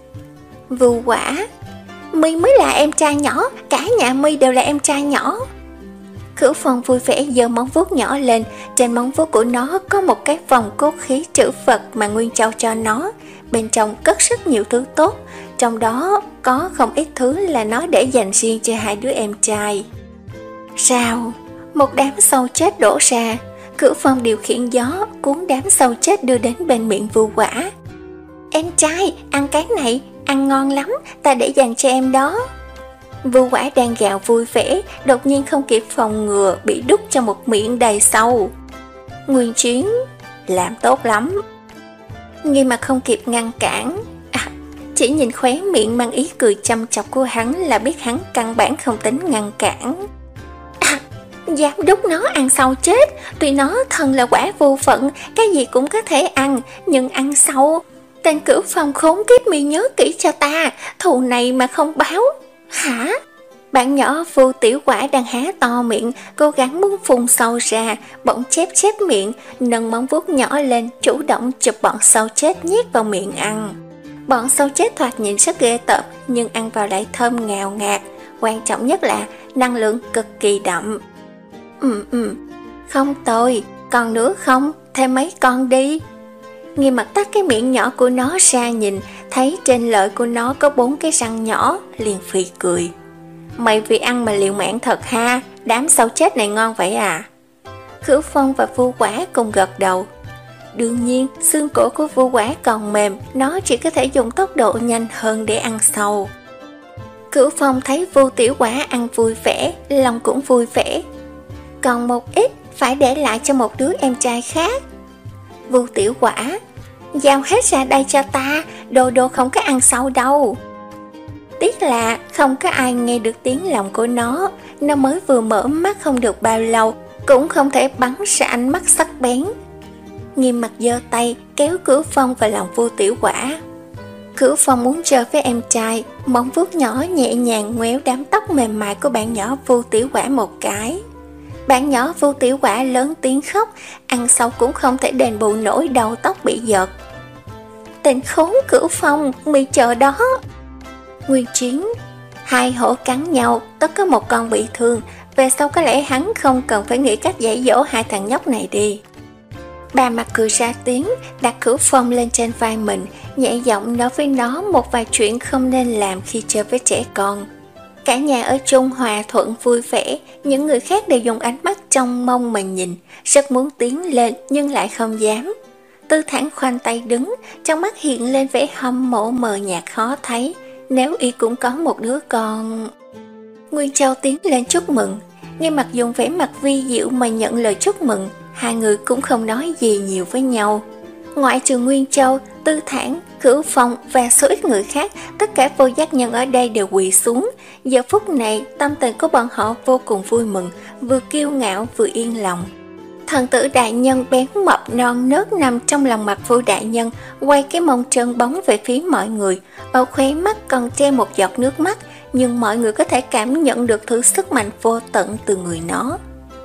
Vu Quả, My mới là em trai nhỏ, cả nhà My đều là em trai nhỏ. Cửu Phong vui vẻ giơ móng vuốt nhỏ lên, trên móng vuốt của nó có một cái vòng cốt khí trữ vật mà Nguyên Châu cho nó, bên trong cất rất nhiều thứ tốt, trong đó có không ít thứ là nó để dành riêng cho hai đứa em trai. Sao? Một đám sâu chết đổ ra. Cửu Phong điều khiển gió cuốn đám sâu chết đưa đến bên miệng Vu Quả. Em trai, ăn cái này, ăn ngon lắm, ta để dành cho em đó. Vu Quả đang gào vui vẻ, đột nhiên không kịp phòng ngừa bị đút cho một miệng đầy sâu. Nguyên Chiến, làm tốt lắm. Nghiêm Mặc không kịp ngăn cản. À, chỉ nhìn khóe miệng mang ý cười chăm chọc của hắn là biết hắn căn bản không tính ngăn cản. À, dám đút nó ăn sâu chết, tuy nó thân là quả vô phận, cái gì cũng có thể ăn, nhưng ăn sâu. Tên Cửu Phong khốn kiếp, mi nhớ kỹ cho ta, thù này mà không báo. Hả? Bạn nhỏ Vu Tiểu Quả đang há to miệng, cố gắng muốn phun sâu ra, bỗng chép chép miệng, nâng móng vuốt nhỏ lên, chủ động chụp bọn sâu chết nhét vào miệng ăn. Bọn sâu chết thoạt nhìn rất ghê tởm, nhưng ăn vào lại thơm ngào ngạt, quan trọng nhất là năng lượng cực kỳ đậm. Ừ ừ, không tồi, còn nữa không, thêm mấy con đi. Nghiêm Mặc tắt cái miệng nhỏ của nó ra nhìn, thấy trên lợi của nó có bốn cái răng nhỏ, liền phì cười. Mày vì ăn mà liều mạng thật ha, đám sâu chết này ngon vậy à? Cửu Phong và Vu Quả cùng gật đầu. Đương nhiên, xương cổ của Vu Quả còn mềm, nó chỉ có thể dùng tốc độ nhanh hơn để ăn sâu. Cửu Phong thấy Vu Tiểu Quả ăn vui vẻ, lòng cũng vui vẻ. Còn một ít phải để lại cho một đứa em trai khác. Vu Tiểu Quả, giao hết ra đây cho ta, đồ đồ không có ăn sâu đâu. Tiếc là không có ai nghe được tiếng lòng của nó, nó mới vừa mở mắt không được bao lâu, cũng không thể bắn ra ánh mắt sắc bén. Nghiêm Mặc giơ tay kéo Cửu Phong vào lòng Vu Tiểu Quả. Cửu Phong muốn chơi với em trai, móng vuốt nhỏ nhẹ nhàng ngoéo đám tóc mềm mại của bạn nhỏ Vu Tiểu Quả một cái. Bạn nhỏ Vu Tiểu Quả lớn tiếng khóc, ăn sâu cũng không thể đền bù nổi đầu tóc bị giật. Tên khốn Cửu Phong, mày chờ đó. Nguyên Chiến, hai hổ cắn nhau, tất có một con bị thương, về sau có lẽ hắn không cần phải nghĩ cách dạy dỗ hai thằng nhóc này đi. Bà Mặc cười ra tiếng, đặt Cửu Phong lên trên vai mình, nhẹ giọng nói với nó một vài chuyện không nên làm khi chơi với trẻ con. Cả nhà ở chung hòa thuận vui vẻ, những người khác đều dùng ánh mắt trông mong mà nhìn, rất muốn tiến lên nhưng lại không dám. Tư Thản khoanh tay đứng, trong mắt hiện lên vẻ hâm mộ mờ nhạt khó thấy, nếu y cũng có một đứa con. Nguyên Châu tiến lên chúc mừng, nghe mặt dùng vẻ mặt vi diệu mà nhận lời chúc mừng, hai người cũng không nói gì nhiều với nhau. Ngoại trừ Nguyên Châu, Tư Thản, Cửu Phong và số ít người khác, tất cả vô giác nhân ở đây đều quỳ xuống. Giờ phút này, tâm tình của bọn họ vô cùng vui mừng, vừa kiêu ngạo vừa yên lòng. Thần tử đại nhân bén mập non nớt nằm trong lòng Mặc Vô đại nhân, quay cái mông trơn bóng về phía mọi người, ở khóe mắt còn treo một giọt nước mắt, nhưng mọi người có thể cảm nhận được thứ sức mạnh vô tận từ người nó.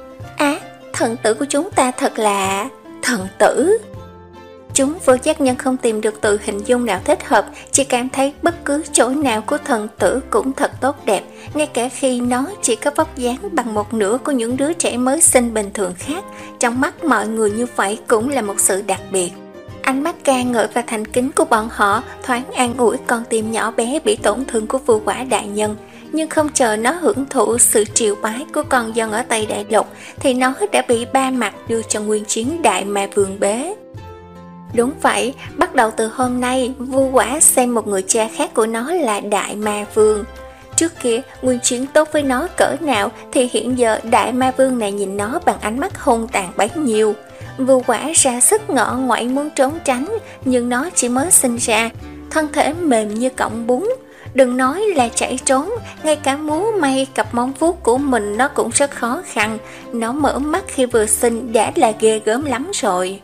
Á, à, thần tử của chúng ta thật là... thần tử. Chúng vô giác nhân không tìm được từ hình dung nào thích hợp, chỉ cảm thấy bất cứ chỗ nào của thần tử cũng thật tốt đẹp, ngay cả khi nó chỉ có vóc dáng bằng một nửa của những đứa trẻ mới sinh bình thường khác. Trong mắt mọi người như vậy cũng là một sự đặc biệt. Ánh mắt ca ngợi và thành kính của bọn họ thoáng an ủi con tim nhỏ bé bị tổn thương của Vưu Quả đại nhân. Nhưng không chờ nó hưởng thụ sự triều bái của con dân ở Tây Đại Lục thì nó đã bị ba mặt đưa cho Nguyên Chiến Đại Ma Vương bế. Đúng vậy, bắt đầu từ hôm nay, Vưu Quả xem một người cha khác của nó là Đại Ma Vương. Trước kia, Nguyên Chiến tốt với nó cỡ nào thì hiện giờ Đại Ma Vương này nhìn nó bằng ánh mắt hung tàn bấy nhiêu. Vưu Quả ra sức ngọ ngoại muốn trốn tránh, nhưng nó chỉ mới sinh ra, thân thể mềm như cọng bún. Đừng nói là chạy trốn, ngay cả múa may cặp móng vuốt của mình nó cũng rất khó khăn. Nó mở mắt khi vừa sinh đã là ghê gớm lắm rồi.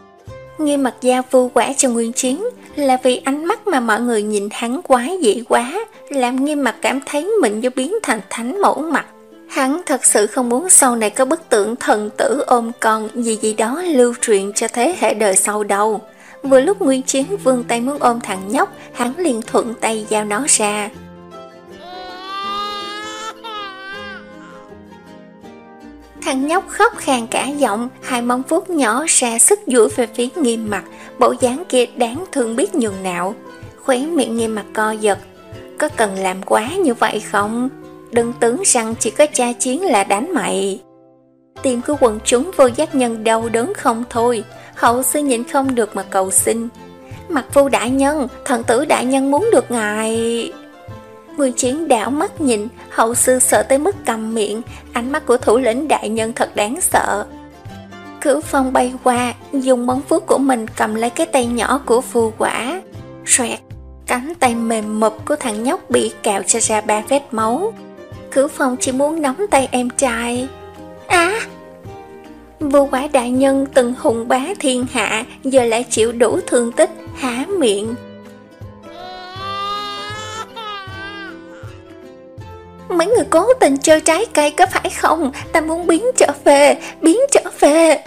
Nghiêm mặt giao Vưu Quả cho Nguyên Chiến là vì ánh mắt mà mọi người nhìn hắn quái dị quá, làm Nghiêm mặt cảm thấy mình như biến thành thánh mẫu mặt. Hắn thật sự không muốn sau này có bức tượng thần tử ôm con gì gì đó lưu truyền cho thế hệ đời sau đâu. Vừa lúc Nguyên Chiến vươn tay muốn ôm thằng nhóc, hắn liền thuận tay giao nó ra. Thằng nhóc khóc khàn cả giọng, hai móng vuốt nhỏ ra sức duỗi về phía Nghiêm mặt, bộ dáng kia đáng thương biết nhường nào. Khóe miệng Nghiêm mặt co giật. Có cần làm quá như vậy không? Đừng tưởng rằng chỉ có cha Chiến là đánh mày. Tim của quần chúng vô giác nhân đau đớn không thôi. Hậu sư nhịn không được mà cầu xin. Mặc Vô đại nhân, thần tử đại nhân muốn được ngài. Nguyên Chiến đảo mắt nhìn, hậu sư sợ tới mức cầm miệng. Ánh mắt của thủ lĩnh đại nhân thật đáng sợ. Cửu Phong bay qua, dùng móng vuốt của mình cầm lấy cái tay nhỏ của Vưu Quả. Xoẹt, cánh tay mềm mụp của thằng nhóc bị cạo cho ra ba vết máu. Cửu Phong chỉ muốn nắm tay em trai. À! Vưu Quả đại nhân từng hùng bá thiên hạ, giờ lại chịu đủ thương tích, há miệng. Mấy người cố tình chơi trái cây có phải không? Ta muốn biến trở về, biến trở về.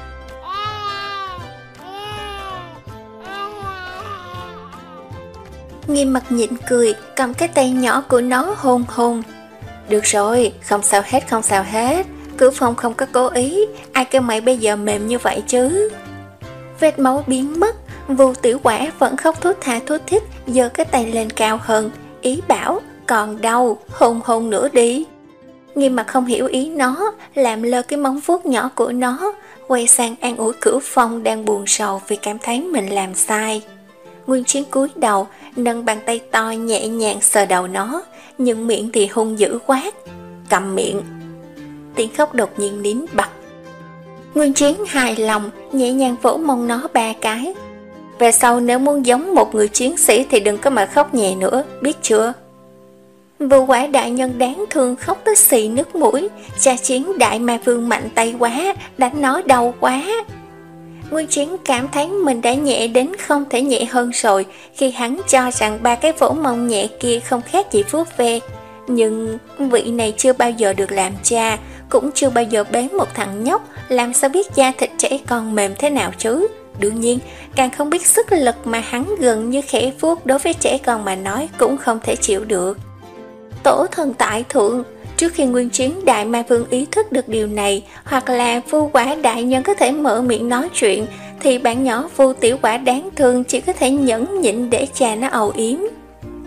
Nghiêm mặt nhịn cười, cầm cái tay nhỏ của nó hôn hôn. Được rồi, không sao hết, không sao hết. Cửu Phong không có cố ý, ai kêu mày bây giờ mềm như vậy chứ. Vết máu biến mất, Vưu Tiểu Quả vẫn khóc thút tha thút thít, giơ cái tay lên cao hơn, ý bảo còn đau, hôn hôn nữa đi. Nghiêm mặt không hiểu ý nó, làm lơ cái móng vuốt nhỏ của nó, quay sang an ủi Cửu Phong đang buồn sầu vì cảm thấy mình làm sai. Nguyên Chiến cúi đầu, nâng bàn tay to nhẹ nhàng sờ đầu nó, nhưng miệng thì hung dữ quát. Cầm miệng. Tiếng khóc đột nhiên nín bặt. Nguyên Chiến hài lòng, nhẹ nhàng vỗ mông nó ba cái. Về sau nếu muốn giống một người chiến sĩ thì đừng có mà khóc nhẹ nữa, biết chưa? Vưu Quả đại nhân đáng thương khóc tới xì nước mũi. Cha Chiến Đại Ma Vương mạnh tay quá, đánh nó đau quá. Nguyên Chiến cảm thấy mình đã nhẹ đến không thể nhẹ hơn rồi, khi hắn cho rằng ba cái vỗ mông nhẹ kia không khác gì vuốt ve. Nhưng vị này chưa bao giờ được làm cha, cũng chưa bao giờ bế một thằng nhóc, làm sao biết da thịt trẻ con mềm thế nào chứ. Đương nhiên, càng không biết sức lực mà hắn gần như khẽ vuốt đối với trẻ con mà nói cũng không thể chịu được. Tổ thần tại thượng, trước khi Nguyên Chiến Đại Ma Vương ý thức được điều này, hoặc là Vưu Quả đại nhân có thể mở miệng nói chuyện, thì bạn nhỏ Vưu Tiểu Quả đáng thương chỉ có thể nhẫn nhịn để cha nó ầu yếm.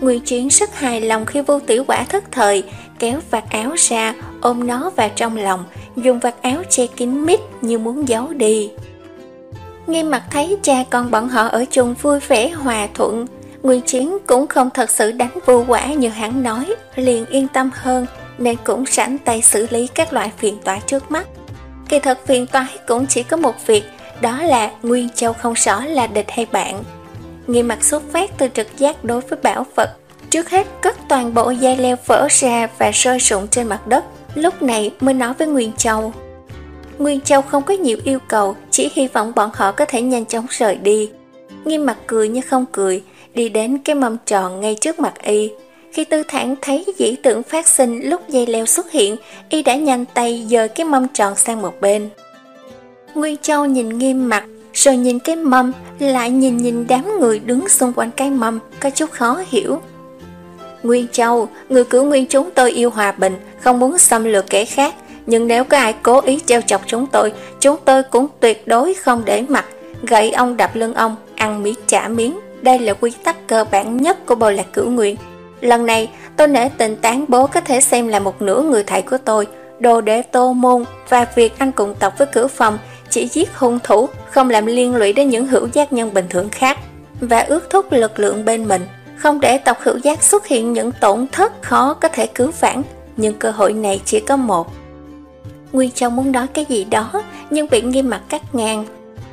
Nguyên Chiến rất hài lòng khi Vu Tiểu Quả thất thời, kéo vạt áo ra, ôm nó vào trong lòng, dùng vạt áo che kín mít như muốn giấu đi. Nghiêm Mặc thấy cha con bọn họ ở chung vui vẻ hòa thuận, Nguyên Chiến cũng không thật sự đánh Vu Quả như hắn nói, liền yên tâm hơn, nên cũng rảnh tay xử lý các loại phiền toái trước mắt. Kỳ thật phiền toái cũng chỉ có một việc, đó là Nguyên Châu không rõ là địch hay bạn. Nghiêm Mặc xuất phát từ trực giác đối với bảo vật, trước hết cất toàn bộ dây leo vỡ ra và rơi rụng trên mặt đất, lúc này mới nói với Nguyên Châu. Nguyên Châu không có nhiều yêu cầu, chỉ hy vọng bọn họ có thể nhanh chóng rời đi. Nghiêm Mặc cười như không cười, đi đến cái mâm tròn ngay trước mặt y. Khi Tư Thản thấy dĩ tượng phát sinh lúc dây leo xuất hiện, y đã nhanh tay dời cái mâm tròn sang một bên. Nguyên Châu nhìn Nghiêm Mặc, rồi nhìn cái mâm, lại nhìn nhìn đám người đứng xung quanh cái mâm, có chút khó hiểu. Nguyên Châu, người cửu nguyên chúng tôi yêu hòa bình, không muốn xâm lược kẻ khác, nhưng nếu có ai cố ý trêu chọc chúng tôi, chúng tôi cũng tuyệt đối không để mặc, gậy ông đập lưng ông, ăn miếng trả miếng. Đây là quy tắc cơ bản nhất của bộ lạc cửu nguyên. Lần này, tôi nể tình tán bố có thể xem là một nửa người thầy của tôi, đồ đệ Tô Môn, và việc anh cùng tộc với Cửu Phong chỉ giết hung thủ, không làm liên lụy đến những hữu giác nhân bình thường khác, và ước thúc lực lượng bên mình, không để tộc hữu giác xuất hiện những tổn thất khó có thể cứu vãn, nhưng cơ hội này chỉ có một. Nguyên Châu muốn nói cái gì đó, nhưng bị Nghiêm Mặc cắt ngang.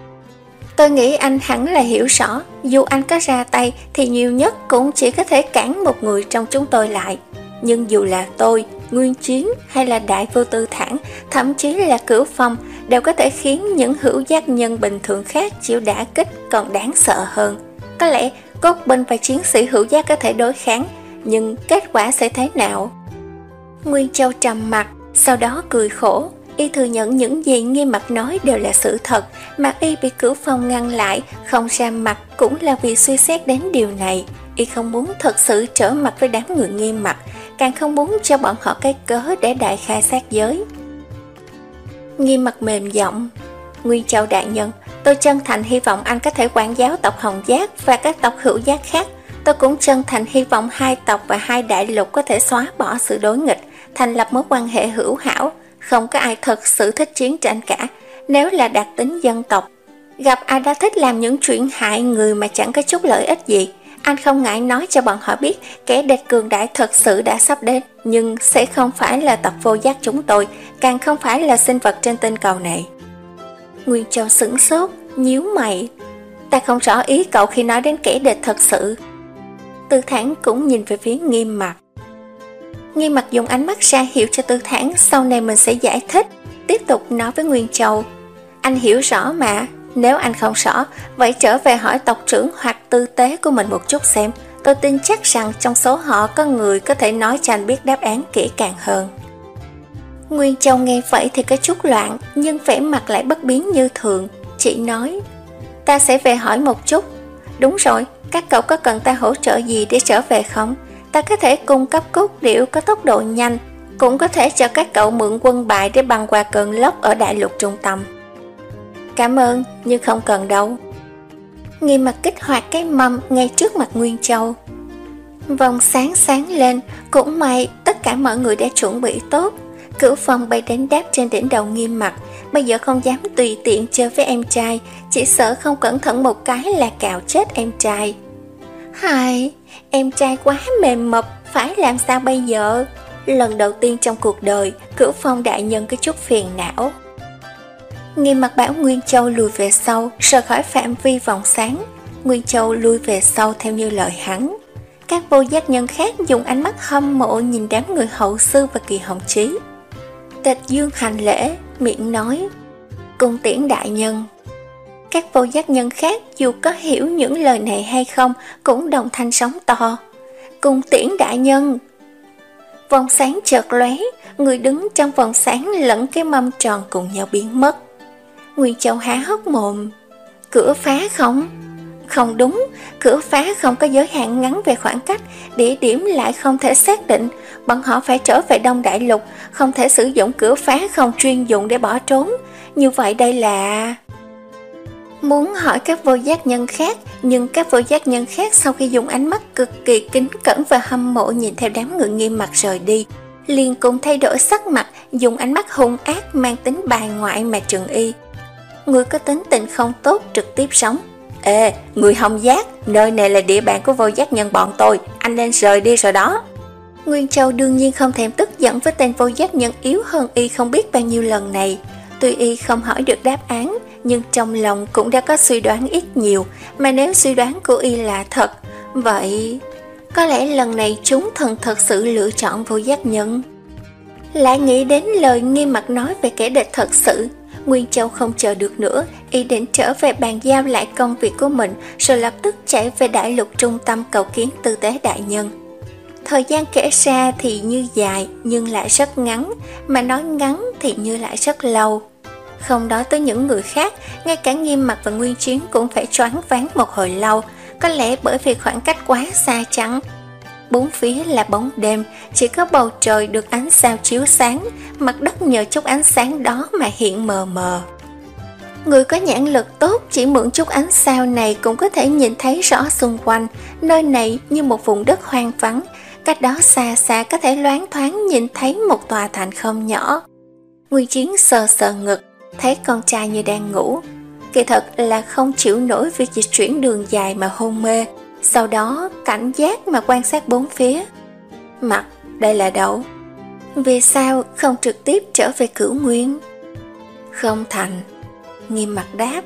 Tôi nghĩ anh hẳn là hiểu rõ, dù anh có ra tay thì nhiều nhất cũng chỉ có thể cản một người trong chúng tôi lại. Nhưng dù là tôi, Nguyên Chiến hay là Đại Vô Tư Thản, thậm chí là Cửu Phong, đều có thể khiến những hữu giác nhân bình thường khác chịu đả kích còn đáng sợ hơn. Có lẽ cốt binh và chiến sĩ hữu giác có thể đối kháng, nhưng kết quả sẽ thế nào? Nguyên Châu trầm mặt, sau đó cười khổ. Y thừa nhận những gì Nghiêm Mặc nói đều là sự thật, mà y bị Cửu Phong ngăn lại, không ra mặt cũng là vì suy xét đến điều này. Y không muốn thật sự trở mặt với đám người Nghiêm Mặc, càng không muốn cho bọn họ cái cớ để đại khai sát giới. Nghiêm Mặc mềm giọng, Nguyên Châu đại nhân, tôi chân thành hy vọng anh có thể quản giáo tộc Hồng Giác và các tộc hữu giác khác. Tôi cũng chân thành hy vọng hai tộc và hai đại lục có thể xóa bỏ sự đối nghịch, thành lập mối quan hệ hữu hảo. Không có ai thật sự thích chiến tranh cả. Nếu là đặc tính dân tộc, gặp ai đã thích làm những chuyện hại người mà chẳng có chút lợi ích gì, anh không ngại nói cho bọn họ biết kẻ địch cường đại thật sự đã sắp đến, nhưng sẽ không phải là tộc vô giác chúng tôi, càng không phải là sinh vật trên tinh cầu này. Nguyên Châu sửng sốt, nhíu mày. Ta không rõ ý cậu khi nói đến kẻ địch thật sự. Tư Thản cũng nhìn về phía Nghiêm Mặc. Nghiêm Mặc dùng ánh mắt ra hiệu cho Tư Thản sau này mình sẽ giải thích, tiếp tục nói với Nguyên Châu. Anh hiểu rõ mà, nếu anh không rõ, vậy trở về hỏi tộc trưởng hoặc tư tế của mình một chút xem. Tôi tin chắc rằng trong số họ có người có thể nói cho anh biết đáp án kỹ càng hơn. Nguyên Châu nghe vậy thì có chút loạn, nhưng vẻ mặt lại bất biến như thường, chỉ nói, ta sẽ về hỏi một chút. Đúng rồi, các cậu có cần ta hỗ trợ gì để trở về không? Ta có thể cung cấp cốt điệu có tốc độ nhanh, cũng có thể cho các cậu mượn quân bài để băng qua cơn lốc ở đại lục trung tâm. Cảm ơn, nhưng không cần đâu. Nghiêm Mặc kích hoạt cái mâm ngay trước mặt Nguyên Châu. Vòng sáng sáng lên, cũng may tất cả mọi người đã chuẩn bị tốt. Cửu Phong bay đến đáp trên đỉnh đầu Nghiêm Mặc, bây giờ không dám tùy tiện chơi với em trai, chỉ sợ không cẩn thận một cái là cào chết em trai. Hai, em trai quá mềm mập, phải làm sao bây giờ? Lần đầu tiên trong cuộc đời, Cửu Phong đại nhân có chút phiền não. Nghiêm Mặc bảo Nguyên Châu lùi về sau, rời khỏi phạm vi vòng sáng. Nguyên Châu lùi về sau theo như lời hắn. Các vô giác nhân khác dùng ánh mắt hâm mộ nhìn đám người hậu sư và Kỳ Hồng Chí. Tịch Dương hành lễ, miệng nói, cung tiễn đại nhân. Các vô giác nhân khác dù có hiểu những lời này hay không cũng đồng thanh sóng to, cung tiễn đại nhân. Vòng sáng chợt lóe, người đứng trong vòng sáng lẫn cái mâm tròn cùng nhau biến mất. Nguyên Châu há hốc mồm, cửa phá không? Không đúng, cửa phá không có giới hạn ngắn về khoảng cách, địa điểm lại không thể xác định, bọn họ phải trở về Đông Đại Lục, không thể sử dụng cửa phá không chuyên dụng để bỏ trốn. Như vậy đây là... muốn hỏi các vô giác nhân khác, nhưng các vô giác nhân khác sau khi dùng ánh mắt cực kỳ kính cẩn và hâm mộ nhìn theo đám người Nghiêm Mặc rời đi, liền cùng thay đổi sắc mặt, dùng ánh mắt hung ác mang tính bài ngoại mà trừng y. Người có tính tình không tốt trực tiếp sống: Ê, người Hồng Giác, nơi này là địa bàn của vô giác nhân bọn tôi, anh nên rời đi rồi đó. Nguyên Châu đương nhiên không thèm tức giận với tên vô giác nhân yếu hơn y không biết bao nhiêu lần này. Tuy y không hỏi được đáp án, nhưng trong lòng cũng đã có suy đoán ít nhiều, mà nếu suy đoán của y là thật, vậy có lẽ lần này chúng thần thật sự lựa chọn vô giác nhân. Lại nghĩ đến lời Nghiêm Mặc nói về kẻ địch thật sự, Nguyên Châu không chờ được nữa, ý định trở về bàn giao lại công việc của mình, rồi lập tức chạy về đại lục trung tâm cầu kiến tư tế đại nhân. Thời gian kể ra thì như dài nhưng lại rất ngắn, mà nói ngắn thì như lại rất lâu. Không nói tới những người khác, ngay cả Nghiêm Mặc và Nguyên Chiến cũng phải choáng váng một hồi lâu, có lẽ bởi vì khoảng cách quá xa chăng. Bốn phía là bóng đêm, chỉ có bầu trời được ánh sao chiếu sáng, mặt đất nhờ chút ánh sáng đó mà hiện mờ mờ. Người có nhãn lực tốt chỉ mượn chút ánh sao này cũng có thể nhìn thấy rõ xung quanh, nơi này như một vùng đất hoang vắng, cách đó xa xa có thể loáng thoáng nhìn thấy một tòa thành không nhỏ. Nguyên Chiến sờ sờ ngực, thấy con trai như đang ngủ. Kỳ thật là không chịu nổi việc dịch chuyển đường dài mà hôn mê, sau đó cảnh giác mà quan sát bốn phía. Mặt, đây là đâu? Vì sao không trực tiếp trở về Cửu Nguyên? Không thành. Nghiêm Mặc đáp.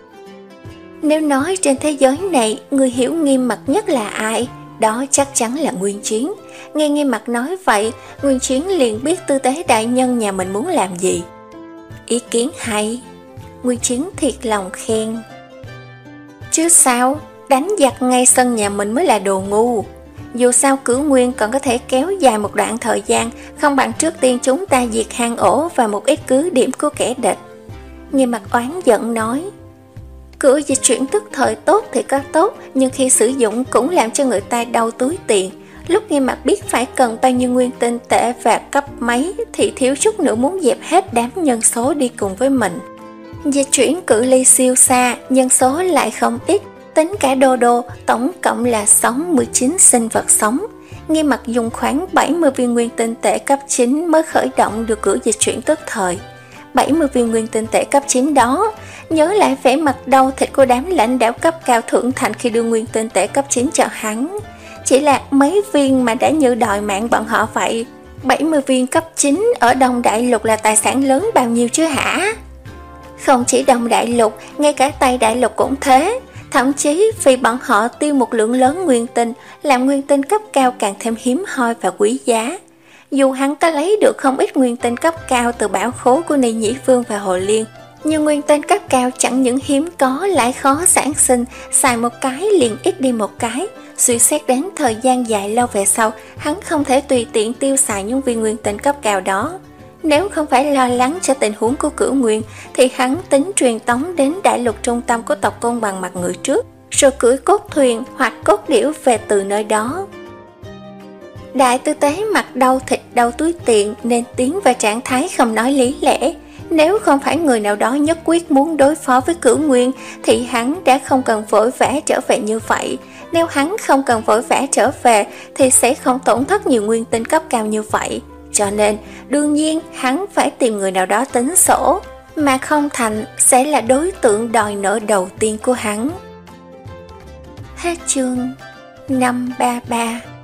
Nếu nói trên thế giới này người hiểu Nghiêm Mặc nhất là ai, đó chắc chắn là Nguyên Chiến. Nghe Nghiêm Mặc nói vậy, Nguyên Chiến liền biết tư tế đại nhân nhà mình muốn làm gì. Ý kiến hay. Nguyên Chiến thiệt lòng khen. Chứ sao, đánh giặc ngay sân nhà mình mới là đồ ngu. Dù sao Cửu Nguyên còn có thể kéo dài một đoạn thời gian, không bằng trước tiên chúng ta diệt hang ổ và một ít cứ điểm của kẻ địch. Nghiêm Mặc oán giận nói. Cửa dịch chuyển tức thời tốt thì có tốt, nhưng khi sử dụng cũng làm cho người ta đau túi tiền. Lúc Nghiêm Mặc biết phải cần bao nhiêu nguyên tinh tệ và cấp mấy thì thiếu chút nữa muốn dẹp hết đám nhân số đi cùng với mình. Dịch chuyển cự ly siêu xa, nhân số lại không ít, tính cả đô đô tổng cộng là sáu mươi chín sinh vật sống. Nghiêm Mặc dùng khoảng bảy mươi viên nguyên tinh tệ cấp chín mới khởi động được cửa dịch chuyển tức thời. bảy mươi viên nguyên tinh tệ cấp chín đó, nhớ lại vẻ mặt đau thịt của đám lãnh đạo cấp cao thượng thành khi đưa nguyên tinh tệ cấp chín cho hắn. Chỉ là mấy viên mà đã như đòi mạng bọn họ vậy. bảy mươi viên cấp chín ở Đông Đại Lục là tài sản lớn bao nhiêu chứ hả? Không chỉ Đông Đại Lục, ngay cả Tây Đại Lục cũng thế. Thậm chí vì bọn họ tiêu một lượng lớn nguyên tinh, làm nguyên tinh cấp cao càng thêm hiếm hoi và quý giá. Dù hắn có lấy được không ít nguyên tinh cấp cao từ bảo khố của Ni Nhĩ Vương và Hồ Liên, nhưng nguyên tinh cấp cao chẳng những hiếm có lại khó sản sinh, xài một cái liền ít đi một cái. Suy xét đến thời gian dài lâu về sau, hắn không thể tùy tiện tiêu xài những viên nguyên tinh cấp cao đó. Nếu không phải lo lắng cho tình huống của Cửu Nguyên, thì hắn tính truyền tống đến đại lục trung tâm của tộc Côn Bằng mặt người trước, rồi cưỡi cốt thuyền hoặc cốt điểu về từ nơi đó. Đại tư tế mặt đau thịt đau túi tiền nên tiến vào trạng thái không nói lý lẽ. Nếu không phải người nào đó nhất quyết muốn đối phó với Cửu Nguyên thì hắn đã không cần vội vã trở về như vậy. Nếu hắn không cần vội vã trở về thì sẽ không tổn thất nhiều nguyên tinh cấp cao như vậy. Cho nên đương nhiên hắn phải tìm người nào đó tính sổ, mà không thành sẽ là đối tượng đòi nợ đầu tiên của hắn. Hết chương năm ba ba.